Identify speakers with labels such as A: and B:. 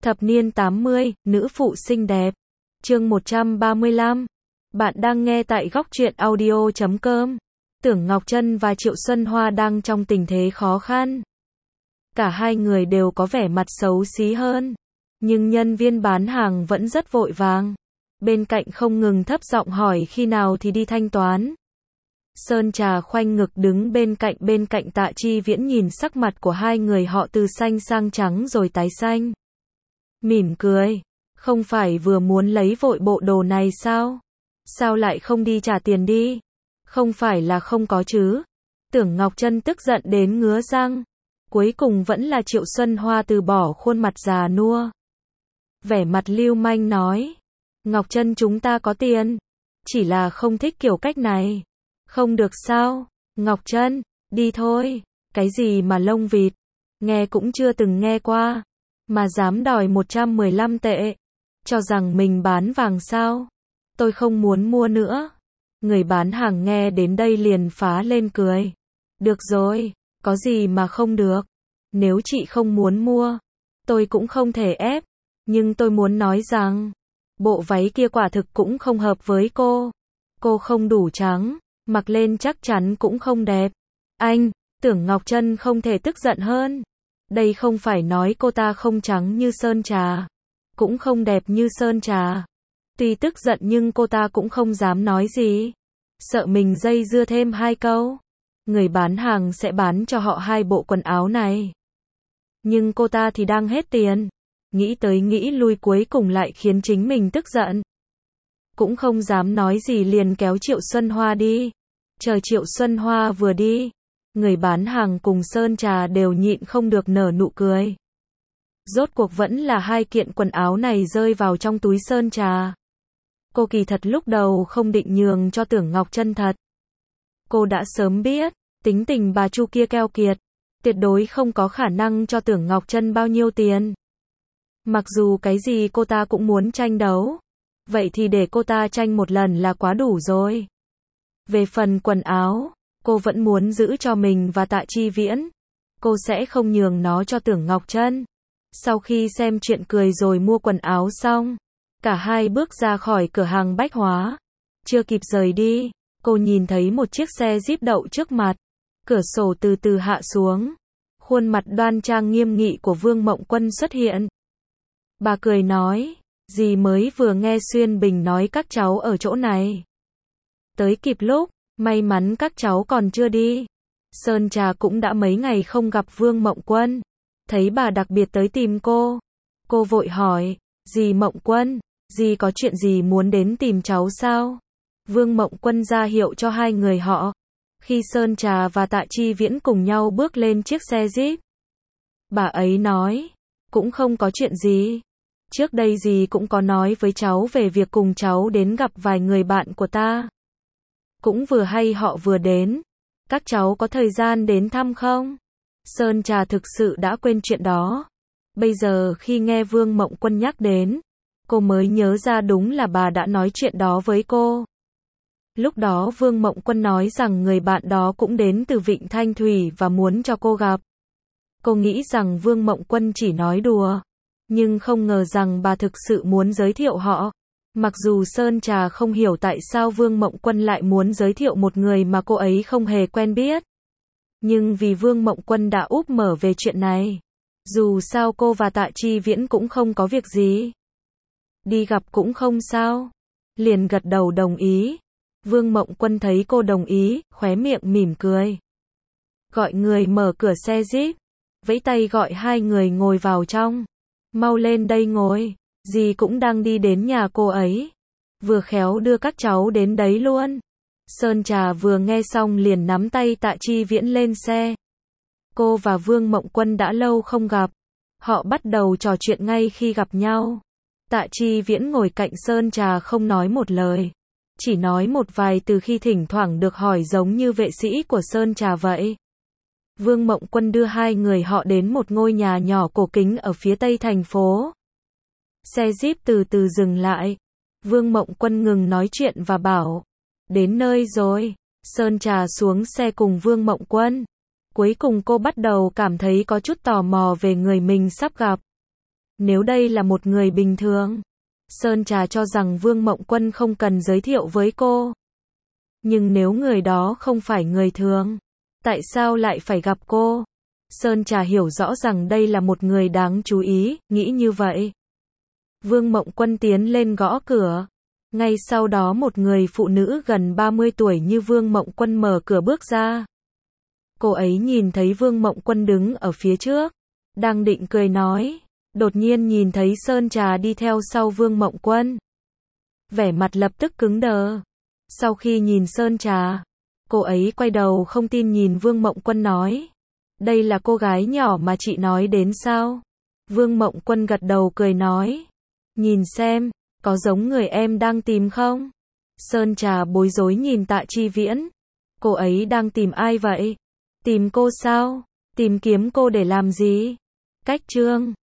A: Thập niên 80, nữ phụ xinh đẹp. Chương 135. Bạn đang nghe tại góc truyện audio.com. Tưởng Ngọc Trân và Triệu Xuân Hoa đang trong tình thế khó khăn. Cả hai người đều có vẻ mặt xấu xí hơn. Nhưng nhân viên bán hàng vẫn rất vội vàng. Bên cạnh không ngừng thấp giọng hỏi khi nào thì đi thanh toán. Sơn Trà khoanh ngực đứng bên cạnh Tạ Chi Viễn nhìn sắc mặt của hai người họ từ xanh sang trắng rồi tái xanh. Mỉm cười. Không phải vừa muốn lấy vội bộ đồ này sao? Sao lại không đi trả tiền đi? Không phải là không có chứ? Tưởng Ngọc Trân tức giận đến ngứa răng. Cuối cùng vẫn là Triệu Xuân Hoa từ bỏ khuôn mặt già nua. Vẻ mặt lưu manh nói. Ngọc Trân, chúng ta có tiền. Chỉ là không thích kiểu cách này. Không được sao? Ngọc Trân, đi thôi. Cái gì mà lông vịt? Nghe cũng chưa từng nghe qua. Mà dám đòi 115 tệ. Cho rằng mình bán vàng sao? Tôi không muốn mua nữa. Người bán hàng nghe đến đây liền phá lên cười. Được rồi, có gì mà không được. Nếu chị không muốn mua, tôi cũng không thể ép. Nhưng tôi muốn nói rằng, bộ váy kia quả thực cũng không hợp với cô. Cô không đủ trắng, mặc lên chắc chắn cũng không đẹp. Anh, Tưởng Ngọc Trân không thể tức giận hơn. Đây không phải nói cô ta không trắng như sơn trà, cũng không đẹp như sơn trà. Tuy tức giận nhưng cô ta cũng không dám nói gì. Sợ mình dây dưa thêm hai câu, người bán hàng sẽ bán cho họ hai bộ quần áo này. Nhưng cô ta thì đang hết tiền. Nghĩ tới nghĩ lui cuối cùng lại khiến chính mình tức giận. Cũng không dám nói gì liền kéo Triệu Xuân Hoa đi. Chờ Triệu Xuân Hoa vừa đi, người bán hàng cùng sơn trà đều nhịn không được nở nụ cười. Rốt cuộc vẫn là hai kiện quần áo này rơi vào trong túi sơn trà. Cô kỳ thật lúc đầu không định nhường cho Tưởng Ngọc Trân thật. Cô đã sớm biết, tính tình bà Chu kia keo kiệt, tuyệt đối không có khả năng cho Tưởng Ngọc Trân bao nhiêu tiền. Mặc dù cái gì cô ta cũng muốn tranh đấu, vậy thì để cô ta tranh một lần là quá đủ rồi. Về phần quần áo, cô vẫn muốn giữ cho mình và Tạ Chi Viễn. Cô sẽ không nhường nó cho Tưởng Ngọc Trân. Sau khi xem chuyện cười rồi mua quần áo xong, cả hai bước ra khỏi cửa hàng bách hóa. Chưa kịp rời đi, cô nhìn thấy một chiếc xe Jeep đậu trước mặt. Cửa sổ từ từ hạ xuống. Khuôn mặt đoan trang nghiêm nghị của Vương Mộng Quân xuất hiện. Bà cười nói, dì mới vừa nghe Xuyên Bình nói các cháu ở chỗ này. Tới kịp lúc, may mắn các cháu còn chưa đi. Sơn Trà cũng đã mấy ngày không gặp Vương Mộng Quân. Thấy bà đặc biệt tới tìm cô. Cô vội hỏi, dì Mộng Quân, dì có chuyện gì muốn đến tìm cháu sao? Vương Mộng Quân ra hiệu cho hai người họ. Khi Sơn Trà và Tạ Chi Viễn cùng nhau bước lên chiếc xe Jeep, bà ấy nói, cũng không có chuyện gì. Trước đây dì cũng có nói với cháu về việc cùng cháu đến gặp vài người bạn của ta. Cũng vừa hay họ vừa đến. Các cháu có thời gian đến thăm không? Sơn Trà thực sự đã quên chuyện đó. Bây giờ khi nghe Vương Mộng Quân nhắc đến, cô mới nhớ ra đúng là bà đã nói chuyện đó với cô. Lúc đó Vương Mộng Quân nói rằng người bạn đó cũng đến từ Vịnh Thanh Thủy và muốn cho cô gặp. Cô nghĩ rằng Vương Mộng Quân chỉ nói đùa, nhưng không ngờ rằng bà thực sự muốn giới thiệu họ. Mặc dù Sơn Trà không hiểu tại sao Vương Mộng Quân lại muốn giới thiệu một người mà cô ấy không hề quen biết. Nhưng vì Vương Mộng Quân đã úp mở về chuyện này, dù sao cô và Tạ Chi Viễn cũng không có việc gì. Đi gặp cũng không sao. Liền gật đầu đồng ý. Vương Mộng Quân thấy cô đồng ý, khóe miệng mỉm cười. Gọi người mở cửa xe Jeep, vẫy tay gọi hai người ngồi vào trong. Mau lên đây ngồi, dì cũng đang đi đến nhà cô ấy. Vừa khéo đưa các cháu đến đấy luôn. Sơn Trà vừa nghe xong liền nắm tay Tạ Chi Viễn lên xe. Cô và Vương Mộng Quân đã lâu không gặp. Họ bắt đầu trò chuyện ngay khi gặp nhau. Tạ Chi Viễn ngồi cạnh Sơn Trà không nói một lời. Chỉ nói một vài từ khi thỉnh thoảng được hỏi giống như vệ sĩ của Sơn Trà vậy. Vương Mộng Quân đưa hai người họ đến một ngôi nhà nhỏ cổ kính ở phía tây thành phố. Xe Jeep từ từ dừng lại. Vương Mộng Quân ngừng nói chuyện và bảo, đến nơi rồi. Sơn Trà xuống xe cùng Vương Mộng Quân. Cuối cùng cô bắt đầu cảm thấy có chút tò mò về người mình sắp gặp. Nếu đây là một người bình thường, Sơn Trà cho rằng Vương Mộng Quân không cần giới thiệu với cô. Nhưng nếu người đó không phải người thường, tại sao lại phải gặp cô? Sơn Trà hiểu rõ rằng đây là một người đáng chú ý, nghĩ như vậy. Vương Mộng Quân tiến lên gõ cửa. Ngay sau đó một người phụ nữ gần 30 tuổi như Vương Mộng Quân mở cửa bước ra. Cô ấy nhìn thấy Vương Mộng Quân đứng ở phía trước, đang định cười nói, đột nhiên nhìn thấy Sơn Trà đi theo sau Vương Mộng Quân. Vẻ mặt lập tức cứng đờ. Sau khi nhìn Sơn Trà, cô ấy quay đầu không tin nhìn Vương Mộng Quân nói, đây là cô gái nhỏ mà chị nói đến sao? Vương Mộng Quân gật đầu cười nói, nhìn xem, có giống người em đang tìm không? Sơn Trà bối rối nhìn Tạ Chi Viễn. Cô ấy đang tìm ai vậy? Tìm cô sao? Tìm kiếm cô để làm gì? Cách chương